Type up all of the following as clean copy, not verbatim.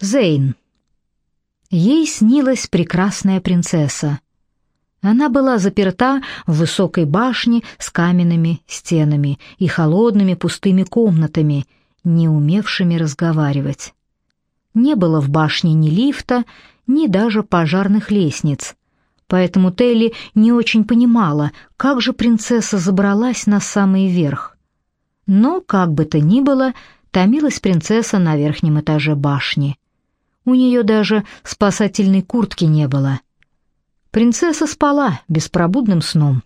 Зейн. Ей снилась прекрасная принцесса. Она была заперта в высокой башне с каменными стенами и холодными пустыми комнатами, не умевшими разговаривать. Не было в башне ни лифта, ни даже пожарных лестниц, поэтому Телли не очень понимала, как же принцесса забралась на самый верх. Но, как бы то ни было, томилась принцесса на верхнем этаже башни. У нее даже спасательной куртки не было. Принцесса спала беспробудным сном.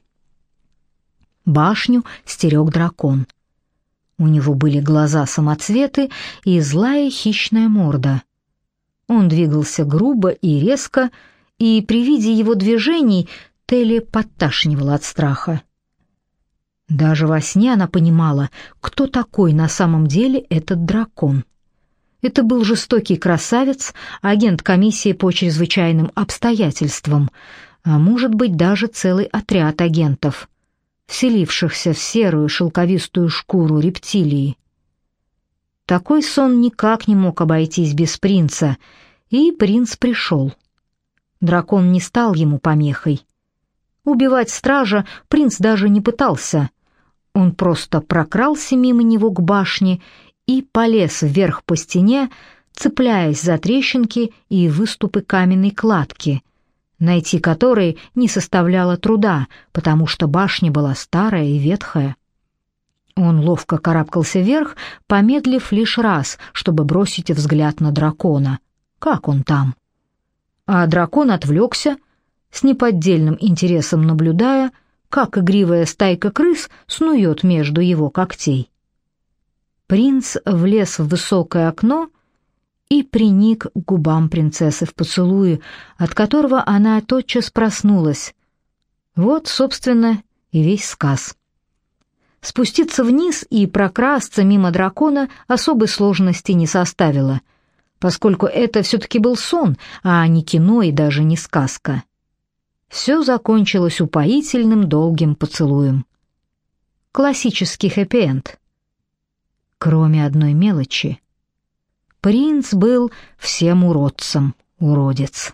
Башню стерег дракон. У него были глаза-самоцветы и злая хищная морда. Он двигался грубо и резко, и при виде его движений Телли подташнивала от страха. Даже во сне она понимала, кто такой на самом деле этот дракон. Это был жестокий красавец, агент комиссии по чрезвычайным обстоятельствам, а может быть даже целый отряд агентов, вселившихся в серую шелковистую шкуру рептилии. Такой сон никак не мог обойтись без принца, и принц пришел. Дракон не стал ему помехой. Убивать стража принц даже не пытался. Он просто прокрался мимо него к башне и полез вверх по стене, цепляясь за трещинки и выступы каменной кладки, найти которые не составляло труда, потому что башня была старая и ветхая. Он ловко карабкался вверх, помедлив лишь раз, чтобы бросить взгляд на дракона. Как он там? А дракон отвлекся, с неподдельным интересом наблюдая, как игривая стайка крыс снует между его когтей. Принц влез в высокое окно и приник к губам принцессы в поцелуе, от которого она тотчас проснулась. Вот, собственно, и весь сказ. Спуститься вниз и прокрасться мимо дракона особой сложности не составило, поскольку это все-таки был сон, а не кино и даже не сказка. Все закончилось упоительным долгим поцелуем. Классический хэппи-энд. Кроме одной мелочи. Принц был всем уродцем, уродец.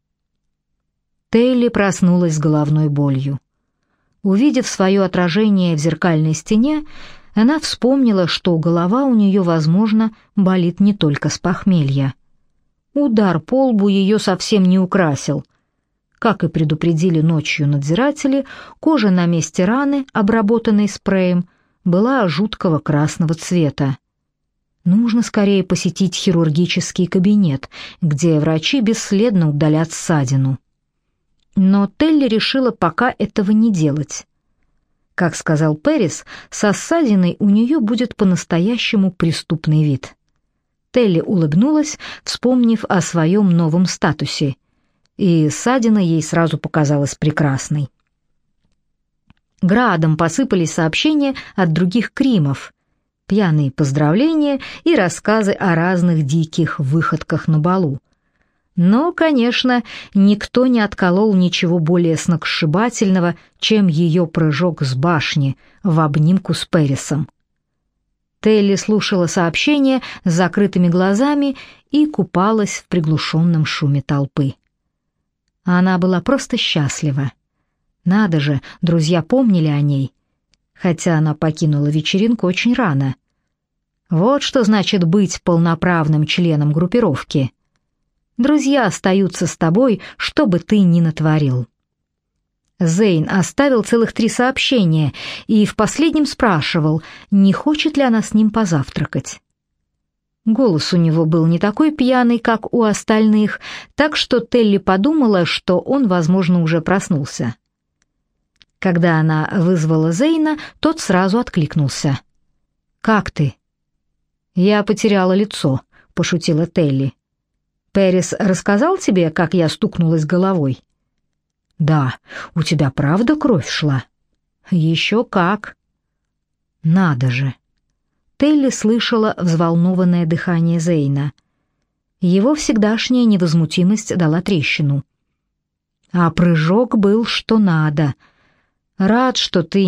Телли проснулась с головной болью. Увидев свое отражение в зеркальной стене, она вспомнила, что голова у нее, возможно, болит не только с похмелья. Удар по лбу ее совсем не украсил. Как и предупредили ночью надзиратели, кожа на месте раны, обработанной спреем, была жуткого красного цвета. Нужно скорее посетить хирургический кабинет, где врачи бесследно удалят ссадину. Но Телли решила пока этого не делать. Как сказал Пэрис, со ссадиной у нее будет по-настоящему преступный вид. Телли улыбнулась, вспомнив о своем новом статусе, и ссадина ей сразу показалась прекрасной. Градом посыпались сообщения от других кримов, пьяные поздравления и рассказы о разных диких выходках на балу. Но, конечно, никто не отколол ничего более сногсшибательного, чем ее прыжок с башни в обнимку с Пэрисом. Телли слушала сообщения с закрытыми глазами и купалась в приглушенном шуме толпы. Она была просто счастлива. Надо же, друзья помнили о ней, хотя она покинула вечеринку очень рано. Вот что значит быть полноправным членом группировки. Друзья остаются с тобой, что бы ты ни натворил. Зейн оставил целых 3 сообщения и в последнем спрашивал, не хочет ли она с ним позавтракать. Голос у него был не такой пьяный, как у остальных, так что Телли подумала, что он, возможно, уже проснулся. Когда она вызвала Зейна, тот сразу откликнулся. «Как ты?» «Я потеряла лицо», — пошутила Телли. «Пэрис рассказал тебе, как я стукнулась головой?» «Да, у тебя правда кровь шла?» «Еще как!» «Надо же!» Телли слышала взволнованное дыхание Зейна. Его всегдашняя невозмутимость дала трещину. «А прыжок был что надо. Рад, что ты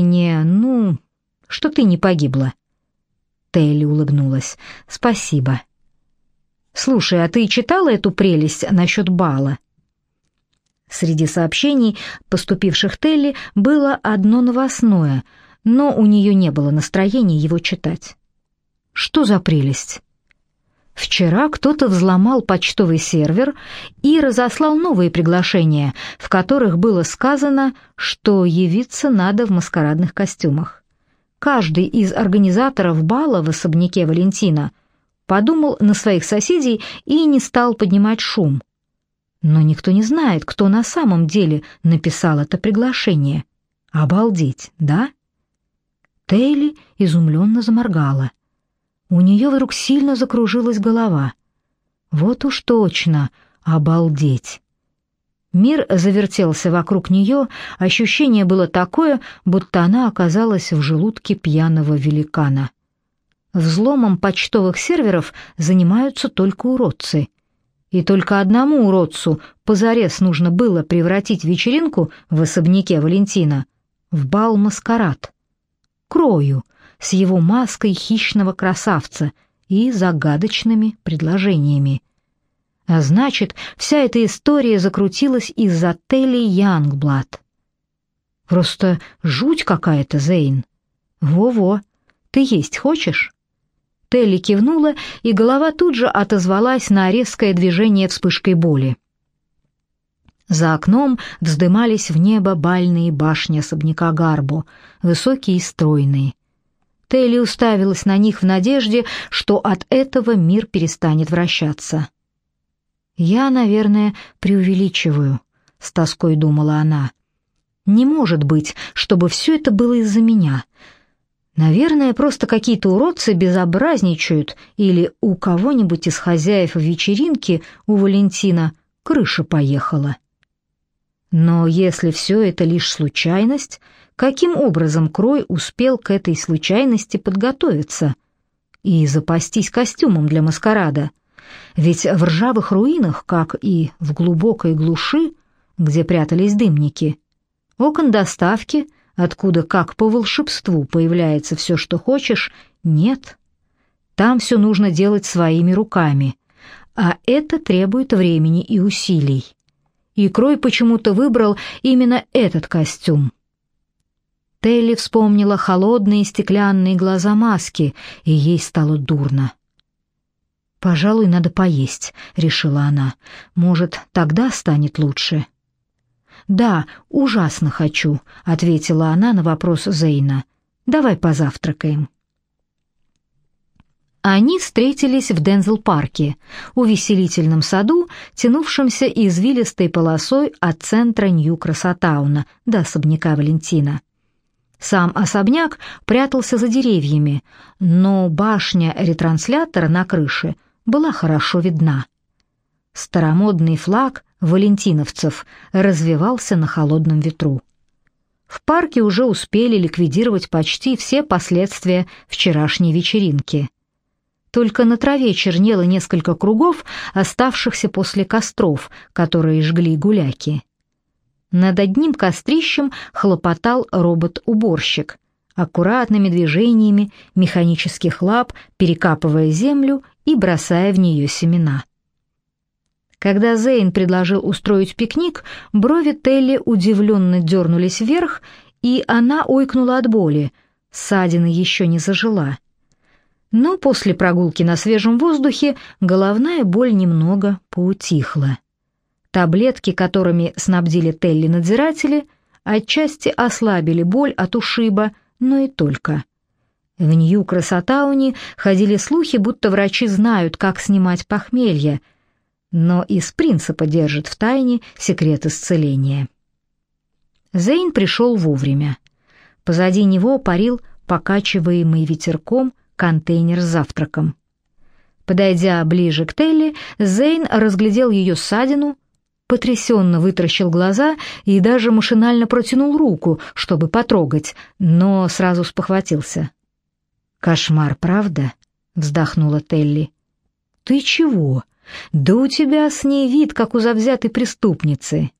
что ты не погибла». Телли улыбнулась. «Спасибо». Слушай, а ты читала эту прелесть насчет бала?» Среди сообщений, поступивших Телли, было одно новостное, но у нее не было настроения его читать. «Что за прелесть?» Вчера кто-то взломал почтовый сервер и разослал новые приглашения, в которых было сказано, что явиться надо в маскарадных костюмах. Каждый из организаторов бала в особняке Валентина подумал на своих соседей и не стал поднимать шум. Но никто не знает, кто на самом деле написал это приглашение. Обалдеть, да? Телли изумленно заморгала. У нее вдруг сильно закружилась голова. Вот уж точно, обалдеть. Мир завертелся вокруг нее, ощущение было такое, будто она оказалась в желудке пьяного великана. Взломом почтовых серверов занимаются только уродцы. И только одному уродцу позарез нужно было превратить вечеринку в особняке Валентина в бал-маскарад. Крою, с его маской хищного красавца и загадочными предложениями. А значит, вся эта история закрутилась из-за Телли Янгблад. Просто жуть какая-то, Зейн. Во-во, ты есть хочешь? Телли кивнула, и голова тут же отозвалась на резкое движение вспышкой боли. За окном вздымались в небо бальные башни особняка Гарбо, высокие и стройные. Телли уставилась на них в надежде, что от этого мир перестанет вращаться. «Я, наверное, преувеличиваю», — с тоской думала она. «Не может быть, чтобы все это было из-за меня. Наверное, просто какие-то уродцы безобразничают, или у кого-нибудь из хозяев вечеринки у Валентина крыша поехала». Но если все это лишь случайность, каким образом Крой успел к этой случайности подготовиться и запастись костюмом для маскарада? Ведь в ржавых руинах, как и в глубокой глуши, где прятались дымники, окон доставки, откуда как по волшебству появляется все, что хочешь, нет. Там все нужно делать своими руками, а это требует времени и усилий. И Крой почему-то выбрал именно этот костюм. Телли вспомнила холодные стеклянные глаза маски, и ей стало дурно. «Пожалуй, надо поесть», — решила она. «Может, тогда станет лучше». «Да, ужасно хочу», — ответила она на вопрос Зейна. «Давай позавтракаем». Они встретились в Дензел-парке, увеселительном саду, тянувшемся извилистой полосой от центра Нью-Красотауна до особняка Валентина. Сам особняк прятался за деревьями, но башня ретранслятора на крыше была хорошо видна. Старомодный флаг валентиновцев развевался на холодном ветру. В парке уже успели ликвидировать почти все последствия вчерашней вечеринки. Только на траве чернело несколько кругов, оставшихся после костров, которые жгли гуляки. Над одним кострищем хлопотал робот-уборщик, аккуратными движениями механических лап перекапывая землю и бросая в нее семена. Когда Зейн предложил устроить пикник, брови Телли удивленно дернулись вверх, и она ойкнула от боли, ссадина еще не зажила. Но после прогулки на свежем воздухе головная боль немного поутихла. Таблетки, которыми снабдили Телли надзиратели, отчасти ослабили боль от ушиба, но и только. В Нью-Красотауне ходили слухи, будто врачи знают, как снимать похмелье, но из принципа держат в тайне секрет исцеления. Зейн пришел вовремя. Позади него парил покачиваемый ветерком контейнер с завтраком. Подойдя ближе к Телли, Зейн разглядел ее ссадину, потрясенно вытаращил глаза и даже машинально протянул руку, чтобы потрогать, но сразу спохватился. «Кошмар, правда?» — вздохнула Телли. «Ты чего? Да у тебя с ней вид, как у завзятой преступницы».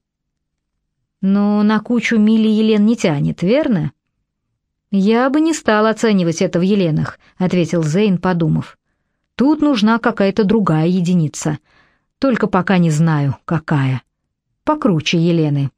«Но на кучу Милли Елен не тянет, верно?» «Я бы не стал оценивать это в Еленах», — ответил Зейн, подумав. Тут нужна какая-то другая единица. Только пока не знаю, какая. Покруче Елены».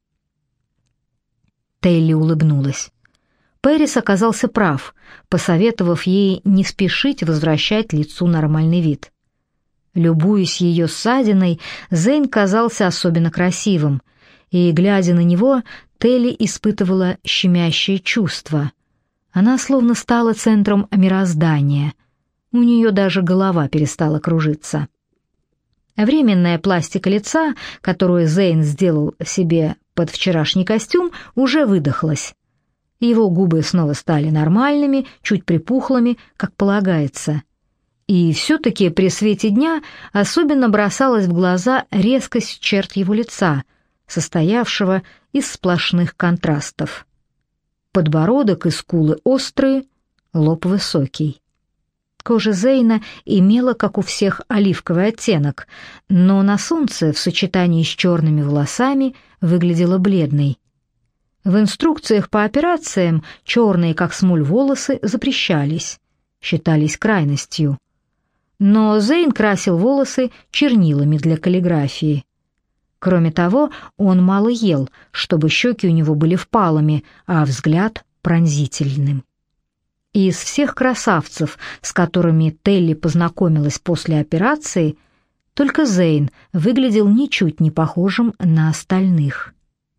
Телли улыбнулась. Пэрис оказался прав, посоветовав ей не спешить возвращать лицу нормальный вид. Любуясь ее ссадиной, Зейн казался особенно красивым, и, глядя на него, Телли испытывала щемящее чувство. Она словно стала центром мироздания. У нее даже голова перестала кружиться. Временная пластика лица, которую Зейн сделал себе под вчерашний костюм, уже выдохлась. Его губы снова стали нормальными, чуть припухлыми, как полагается. И все-таки при свете дня особенно бросалась в глаза резкость черт его лица, состоявшего из сплошных контрастов. Подбородок и скулы острые, лоб высокий. Кожа Зейна имела, как у всех, оливковый оттенок, но на солнце в сочетании с черными волосами выглядела бледной. В инструкциях по операциям черные, как смоль, волосы запрещались, считались крайностью. Но Зейн красил волосы чернилами для каллиграфии. Кроме того, он мало ел, чтобы щеки у него были впалыми, а взгляд пронзительным. Из всех красавцев, с которыми Телли познакомилась после операции, только Зейн выглядел ничуть не похожим на остальных.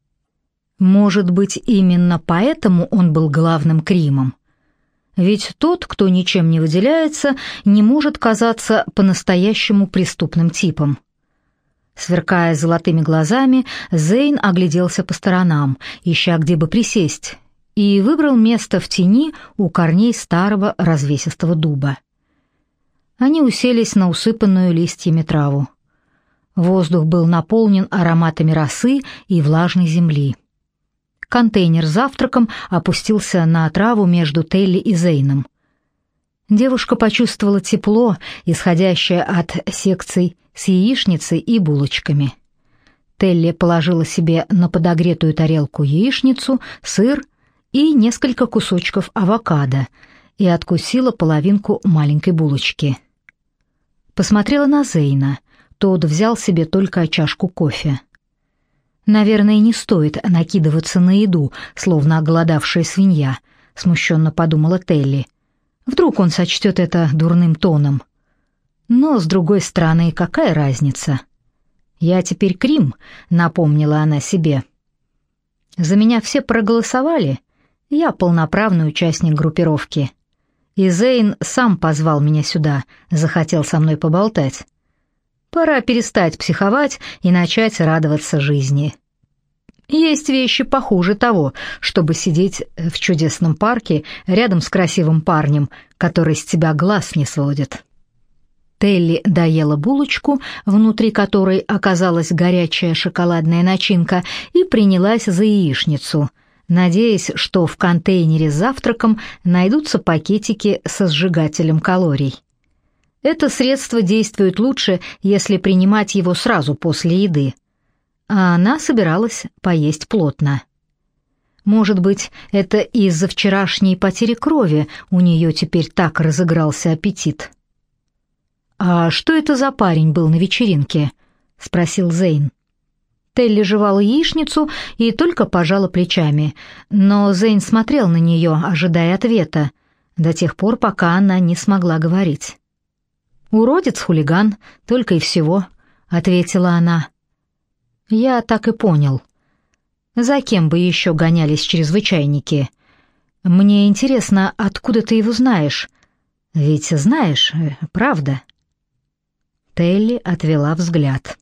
Может быть, именно поэтому он был главным Кримом? Ведь тот, кто ничем не выделяется, не может казаться по-настоящему преступным типом. Сверкая золотыми глазами, Зейн огляделся по сторонам, ища где бы присесть, и выбрал место в тени у корней старого развесистого дуба. Они уселись на усыпанную листьями траву. Воздух был наполнен ароматами росы и влажной земли. Контейнер с завтраком опустился на траву между Телли и Зейном. Девушка почувствовала тепло, исходящее от секций с яичницей и булочками. Телли положила себе на подогретую тарелку яичницу, сыр и несколько кусочков авокадо и откусила половинку маленькой булочки. Посмотрела на Зейна. Тот взял себе только чашку кофе. «Наверное, не стоит накидываться на еду, словно оголодавшая свинья», — смущенно подумала Телли. «Вдруг он сочтет это дурным тоном. Но, с другой стороны, какая разница? Я теперь Крим», — напомнила она себе. «За меня все проголосовали, я полноправный участник группировки. И Зейн сам позвал меня сюда, захотел со мной поболтать. Пора перестать психовать и начать радоваться жизни. Есть вещи похуже того, чтобы сидеть в чудесном парке рядом с красивым парнем, который с тебя глаз не сводит». Телли доела булочку, внутри которой оказалась горячая шоколадная начинка, и принялась за яичницу, надеясь, что в контейнере с завтраком найдутся пакетики со сжигателем калорий. Это средство действует лучше, если принимать его сразу после еды. А она собиралась поесть плотно. Может быть, это из-за вчерашней потери крови у нее теперь так разыгрался аппетит. «А что это за парень был на вечеринке?» — спросил Зейн. Телли жевала яичницу и только пожала плечами, но Зейн смотрел на нее, ожидая ответа, до тех пор, пока она не смогла говорить. «Уродец-хулиган, только и всего», — ответила она. «Я так и понял. За кем бы еще гонялись чрезвычайники? Мне интересно, откуда ты его знаешь? Ведь знаешь, правда?» Телли отвела взгляд.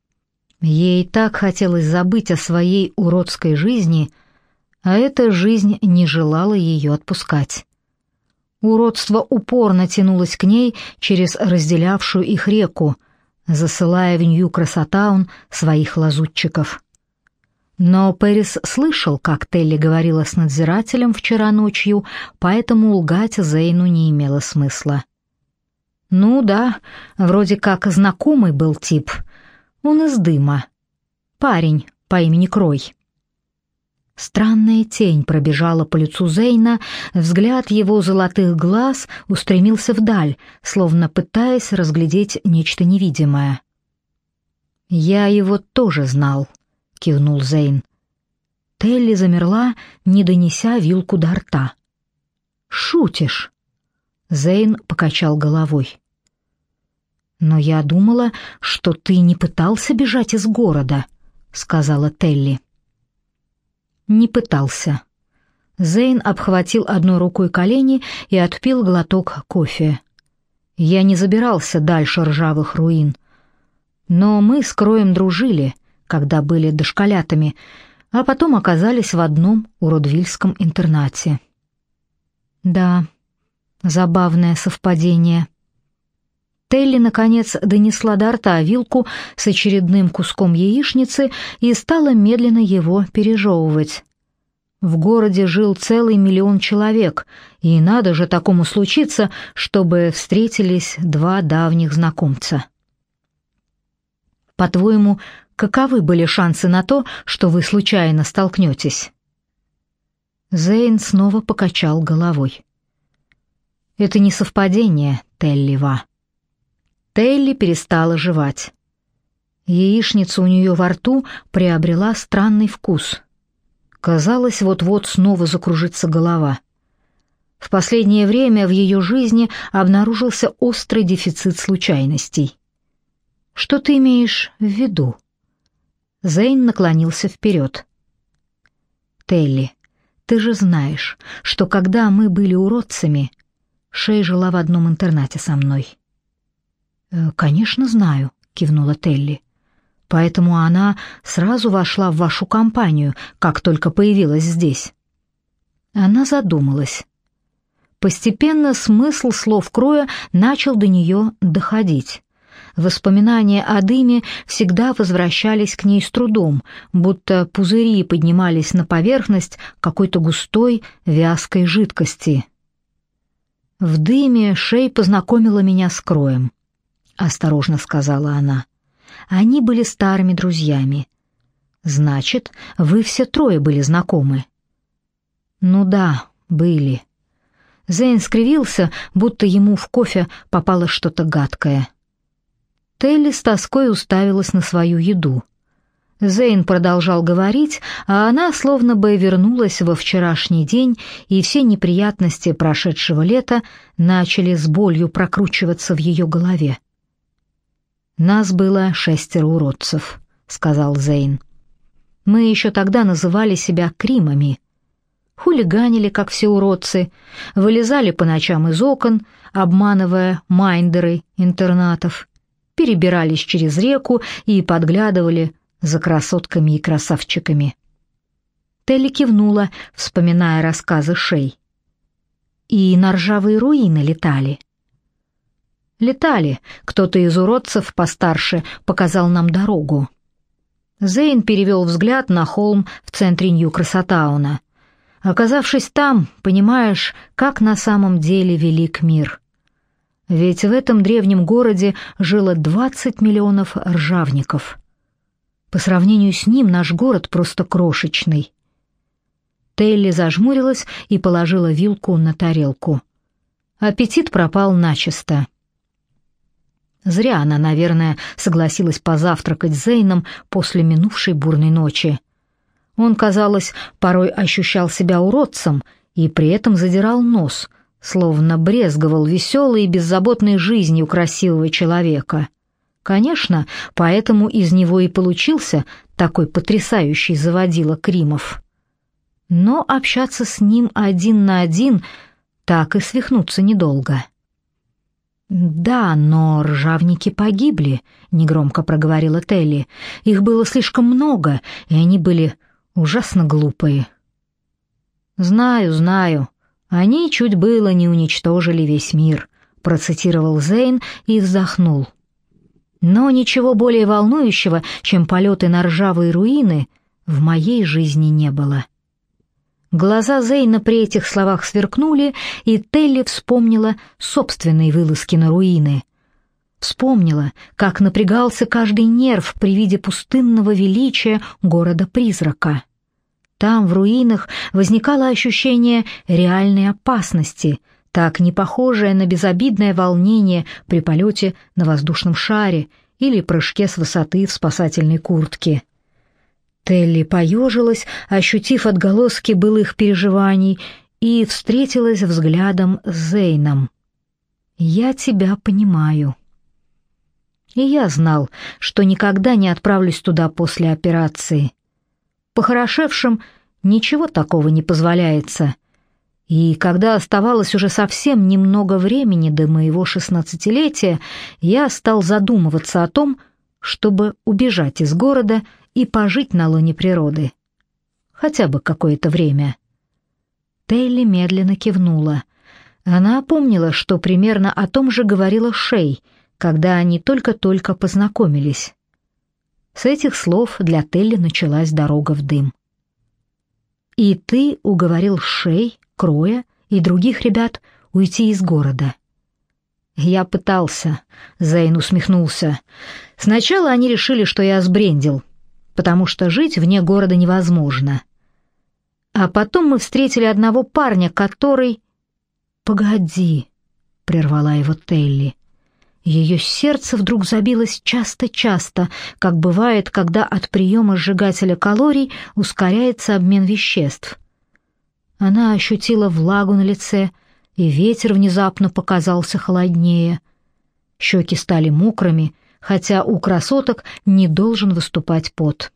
Ей так хотелось забыть о своей уродской жизни, а эта жизнь не желала ее отпускать. Уродство упорно тянулось к ней через разделявшую их реку, засылая в Нью-Красотаун своих лазутчиков. Но Пэрис слышал, как Телли говорила с надзирателем вчера ночью, поэтому лгать Зейну не имело смысла. Ну да, вроде как знакомый был тип. Он из дыма. Парень по имени Крой. Странная тень пробежала по лицу Зейна, взгляд его золотых глаз устремился вдаль, словно пытаясь разглядеть нечто невидимое. «Я его тоже знал», — кивнул Зейн. Телли замерла, не донеся вилку до рта. «Шутишь?» Зейн покачал головой. «Но я думала, что ты не пытался бежать из города», — сказала Телли. «Не пытался». Зейн обхватил одной рукой колени и отпил глоток кофе. «Я не забирался дальше ржавых руин. Но мы с Кроем дружили, когда были дошколятами, а потом оказались в одном уродвильском интернате». «Да, забавное совпадение». Телли, наконец, донесла до рта вилку с очередным куском яичницы и стала медленно его пережевывать. В городе жил целый 1 миллион человек, и надо же такому случиться, чтобы встретились 2 давних знакомца. По-твоему, каковы были шансы на то, что вы случайно столкнетесь?» Зейн снова покачал головой. «Это не совпадение, Телли-ва». Телли перестала жевать. Яичница у нее во рту приобрела странный вкус. Казалось, вот-вот снова закружится голова. В последнее время в ее жизни обнаружился острый дефицит случайностей. «Что ты имеешь в виду?» Зейн наклонился вперед. «Телли, ты же знаешь, что когда мы были уродцами, Шей жила в одном интернате со мной». «Конечно, знаю», — кивнула Телли. «Поэтому она сразу вошла в вашу компанию, как только появилась здесь». Она задумалась. Постепенно смысл слов Кроя начал до нее доходить. Воспоминания о дыме всегда возвращались к ней с трудом, будто пузыри поднимались на поверхность какой-то густой, вязкой жидкости. «В дыме Шей познакомила меня с Кроем», — осторожно сказала она. «Они были старыми друзьями. Значит, вы все 3 были знакомы?» «Ну да, были». Зейн скривился, будто ему в кофе попало что-то гадкое. Телли с тоской уставилась на свою еду. Зейн продолжал говорить, а она словно бы вернулась во вчерашний день, и все неприятности прошедшего лета начали с болью прокручиваться в ее голове. «Нас было 6 уродцев», — сказал Зейн. «Мы еще тогда называли себя Кримами. Хулиганили, как все уродцы, вылезали по ночам из окон, обманывая майндеры интернатов, перебирались через реку и подглядывали за красотками и красавчиками». Телли кивнула, вспоминая рассказы Шей. «И на ржавые руины летали?» «Летали. Кто-то из уродцев постарше показал нам дорогу». Зейн перевел взгляд на холм в центре Нью-Красотауна. «Оказавшись там, понимаешь, как на самом деле велик мир. Ведь в этом древнем городе жило 20 миллионов ржавников. По сравнению с ним наш город просто крошечный». Телли зажмурилась и положила вилку на тарелку. Аппетит пропал начисто. Зря она, наверное, согласилась позавтракать с Зейном после минувшей бурной ночи. Он, казалось, порой ощущал себя уродцем и при этом задирал нос, словно брезговал веселой и беззаботной жизнью красивого человека. Конечно, поэтому из него и получился такой потрясающий заводила Кримов. Но общаться с ним 1 на 1 так и свихнуться недолго. «Да, но ржавники погибли», — негромко проговорила Телли. «Их было слишком много, и они были ужасно глупые». «Знаю, знаю. Они чуть было не уничтожили весь мир», — процитировал Зейн и вздохнул. «Но ничего более волнующего, чем полеты на ржавые руины, в моей жизни не было». Глаза Зейна при этих словах сверкнули, и Телли вспомнила собственные вылазки на руины. Вспомнила, как напрягался каждый нерв при виде пустынного величия города-призрака. Там, в руинах, возникало ощущение реальной опасности, так не похожее на безобидное волнение при полете на воздушном шаре или прыжке с высоты в спасательной куртке. Телли поежилась, ощутив отголоски былых переживаний, и встретилась взглядом с Зейном. «Я тебя понимаю». И я знал, что никогда не отправлюсь туда после операции. Похорошевшим ничего такого не позволяется. И когда оставалось уже совсем немного времени до моего 16-летия, я стал задумываться о том, чтобы убежать из города и пожить на лоне природы. Хотя бы какое-то время. Телли медленно кивнула. Она помнила, что примерно о том же говорила Шей, когда они только-только познакомились. С этих слов для Телли началась дорога в дым. «И ты уговорил Шей, Кроя и других ребят уйти из города?» «Я пытался», — Зейн усмехнулся. «Сначала они решили, что я сбрендил, потому что жить вне города невозможно. А потом мы встретили одного парня, который...» «Погоди», — прервала его Телли. Ее сердце вдруг забилось часто-часто, как бывает, когда от приема сжигателя калорий ускоряется обмен веществ. Она ощутила влагу на лице, и ветер внезапно показался холоднее. Щеки стали мокрыми, хотя у красоток не должен выступать пот.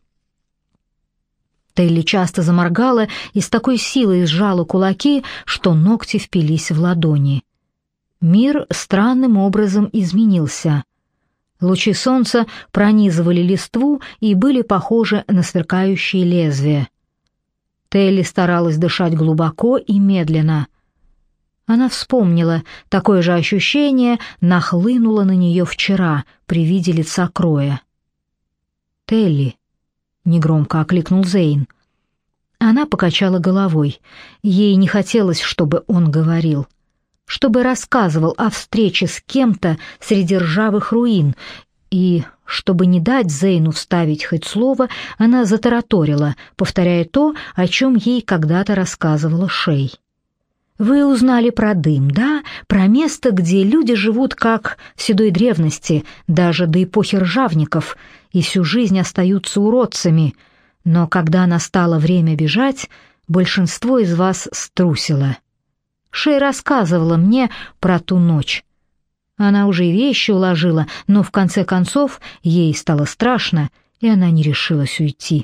Телли часто заморгала и с такой силой сжала кулаки, что ногти впились в ладони. Мир странным образом изменился. Лучи солнца пронизывали листву и были похожи на сверкающие лезвия. Телли старалась дышать глубоко и медленно. Она вспомнила, такое же ощущение нахлынуло на нее вчера при виде лица Кроя. «Телли», — негромко окликнул Зейн. Она покачала головой. Ей не хотелось, чтобы он говорил, чтобы рассказывал о встрече с кем-то среди ржавых руин, и, чтобы не дать Зейну вставить хоть слово, она затараторила, повторяя то, о чем ей когда-то рассказывала Шей. «Вы узнали про дым, да? Про место, где люди живут как в седой древности, даже до эпохи ржавников, и всю жизнь остаются уродцами. Но когда настало время бежать, большинство из вас струсило. Шей рассказывала мне про ту ночь. Она уже и вещи уложила, но в конце концов ей стало страшно, и она не решилась уйти».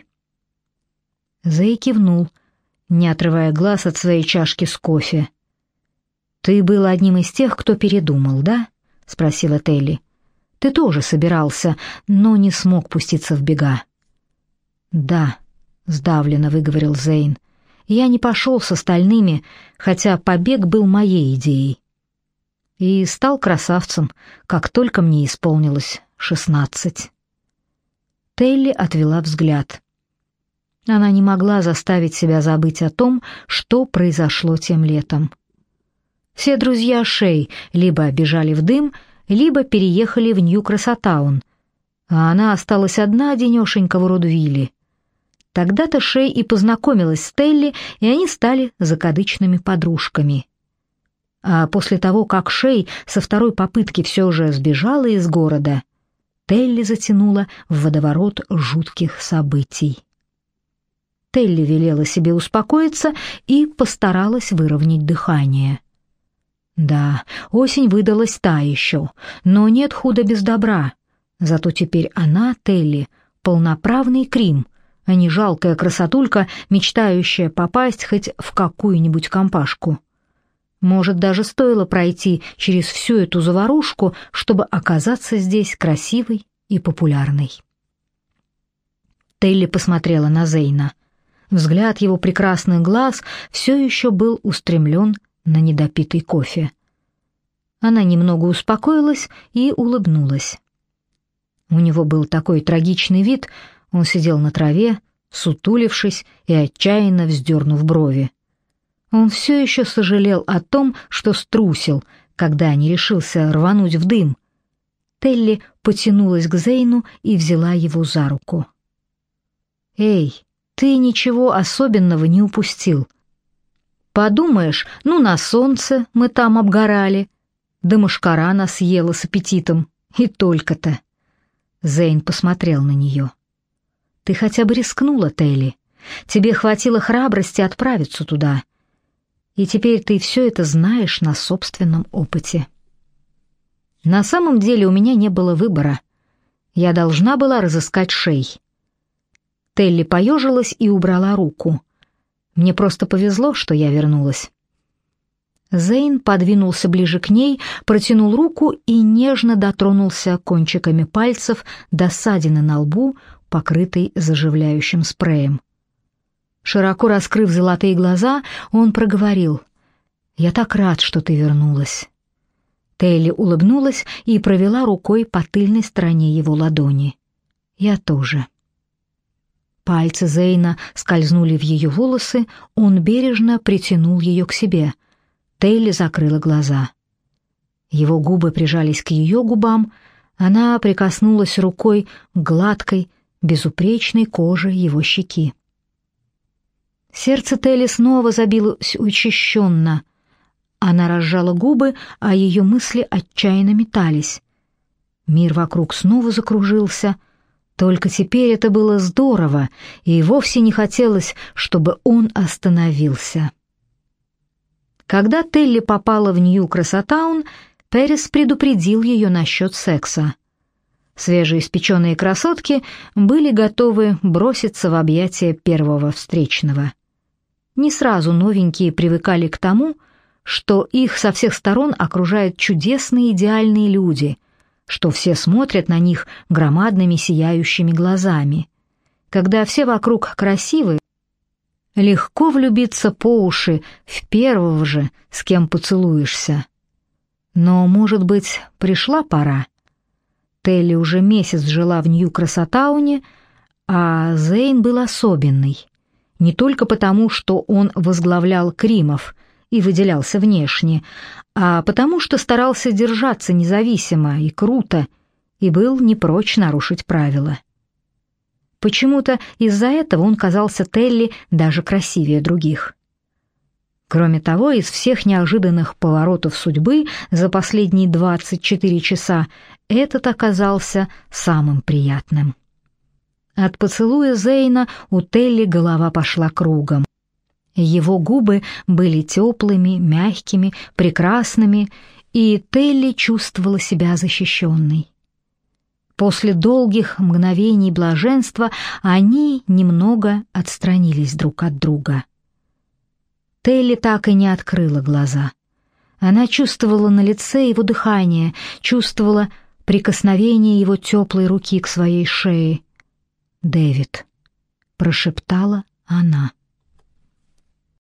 Зей кивнул, не отрывая глаз от своей чашки с кофе. «Ты был одним из тех, кто передумал, да?» — спросила Телли. «Ты тоже собирался, но не смог пуститься в бега». «Да», — сдавленно выговорил Зейн. «Я не пошел с остальными, хотя побег был моей идеей. И стал красавцем, как только мне исполнилось 16». Телли отвела взгляд. Она не могла заставить себя забыть о том, что произошло тем летом. Все друзья Шей либо бежали в дым, либо переехали в Нью-Красотаун, а она осталась одна денешенька в Рудвилле. Тогда-то Шей и познакомилась с Телли, и они стали закадычными подружками. А после того, как Шей со второй попытки все же сбежала из города, Телли затянула в водоворот жутких событий. Телли велела себе успокоиться и постаралась выровнять дыхание. Да, осень выдалась та еще, но нет худа без добра. Зато теперь она, Телли, полноправный Крим, а не жалкая красотулька, мечтающая попасть хоть в какую-нибудь компашку. Может, даже стоило пройти через всю эту заварушку, чтобы оказаться здесь красивой и популярной. Телли посмотрела на Зейна. Взгляд его прекрасных глаз все еще был устремлен на недопитый кофе. Она немного успокоилась и улыбнулась. У него был такой трагичный вид, он сидел на траве, сутулившись и отчаянно вздернув брови. Он все еще сожалел о том, что струсил, когда не решился рвануть в дым. Телли потянулась к Зейну и взяла его за руку. «Эй, Ты ничего особенного не упустил. Подумаешь, ну на солнце мы там обгорали, да мошкара нас ела с аппетитом, и только-то. Зейн посмотрел на нее. Ты хотя бы рискнула, Телли. Тебе хватило храбрости отправиться туда. И теперь ты все это знаешь на собственном опыте. На самом деле у меня не было выбора. Я должна была разыскать Шей. Телли поежилась и убрала руку. Мне просто повезло, что я вернулась. Зейн подвинулся ближе к ней, протянул руку и нежно дотронулся кончиками пальцев до ссадины на лбу, покрытой заживляющим спреем. Широко раскрыв золотые глаза, он проговорил: «Я так рад, что ты вернулась». Телли улыбнулась и провела рукой по тыльной стороне его ладони. «Я тоже». Пальцы Зейна скользнули в ее волосы, он бережно притянул ее к себе. Телли закрыла глаза. Его губы прижались к ее губам, она прикоснулась рукой к гладкой, безупречной коже его щеки. Сердце Телли снова забилось учащенно. Она разжала губы, а ее мысли отчаянно метались. Мир вокруг снова закружился. Только теперь это было здорово, и вовсе не хотелось, чтобы он остановился. Когда Телли попала в Нью-Красотаун, Перес предупредил ее насчет секса. Свежеиспеченные красотки были готовы броситься в объятия первого встречного. Не сразу новенькие привыкали к тому, что их со всех сторон окружают чудесные идеальные люди, что все смотрят на них громадными сияющими глазами. Когда все вокруг красивы, легко влюбиться по уши в первого же, с кем поцелуешься. Но, может быть, пришла пора. Телли уже месяц жила в Нью-Красотауне, а Зейн был особенный. Не только потому, что он возглавлял Кримов и выделялся внешне, а потому что старался держаться независимо и круто, и был не прочь нарушить правила. Почему-то из-за этого он казался Телли даже красивее других. Кроме того, из всех неожиданных поворотов судьбы за последние 24 часа этот оказался самым приятным. От поцелуя Зейна у Телли голова пошла кругом. Его губы были теплыми, мягкими, прекрасными, и Телли чувствовала себя защищенной. После долгих мгновений блаженства они немного отстранились друг от друга. Телли так и не открыла глаза. Она чувствовала на лице его дыхание, чувствовала прикосновение его теплой руки к своей шее. «Дэвид», — прошептала она.